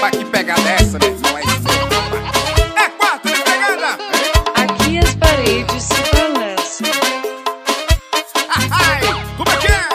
Mas que pegada é essa, meu irmão? É isso mesmo. É quarto de pegada. Aqui as paredes se balançam. Ai, como é que é?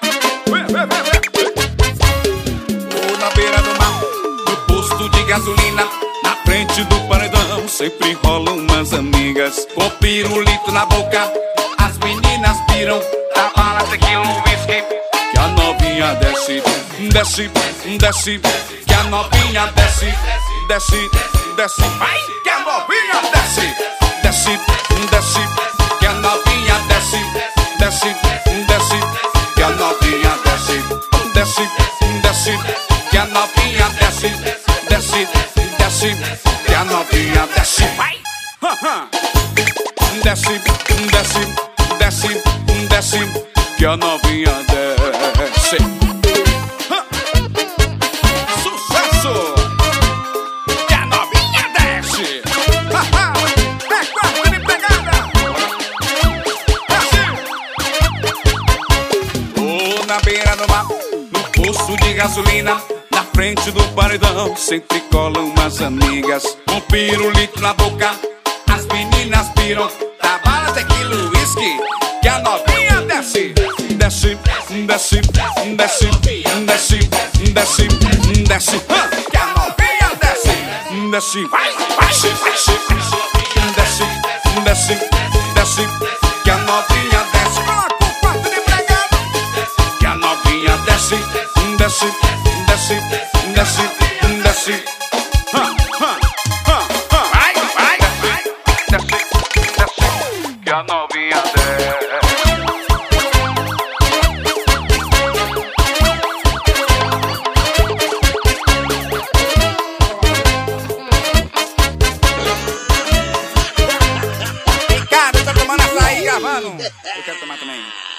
Ou na beira do mar, no posto de gasolina, na frente do paredão, sempre rolam umas amigas com pirulito na boca. As meninas piram, da bala, tequila, whisky, que a novinha desce, desce, desce, que a novinha desce, desce, desce, vai, que a novinha desce, desce, desce, que a novinha desce, desce, desce, que a novinha desce, desce, desce, que a novinha desce, desce, desce, que a novinha desce, vai, desce, desce, desce, desce, que a novinha desce. Sucesso! Que a novinha desce. É quarto de pegada. Assim. Ou na beira do mar, no poço de gasolina, na frente do paredão, sempre colam umas amigas com pirulito na boca. As meninas piram, da bala, tequila, whisky, que a novinha desce, desce, desce, desce, desce, desce, desce, que a novinha desce, desce, vai, vai, desce, desce, desce, desce, que a novinha desce, coloca o quarto de pegada, que a novinha desce, desce, desce, desce, desce, vai, vai, desce, desce, que a novinha desce. Ricardo, tá tomando açaí, gravando. Eu quero tomar também.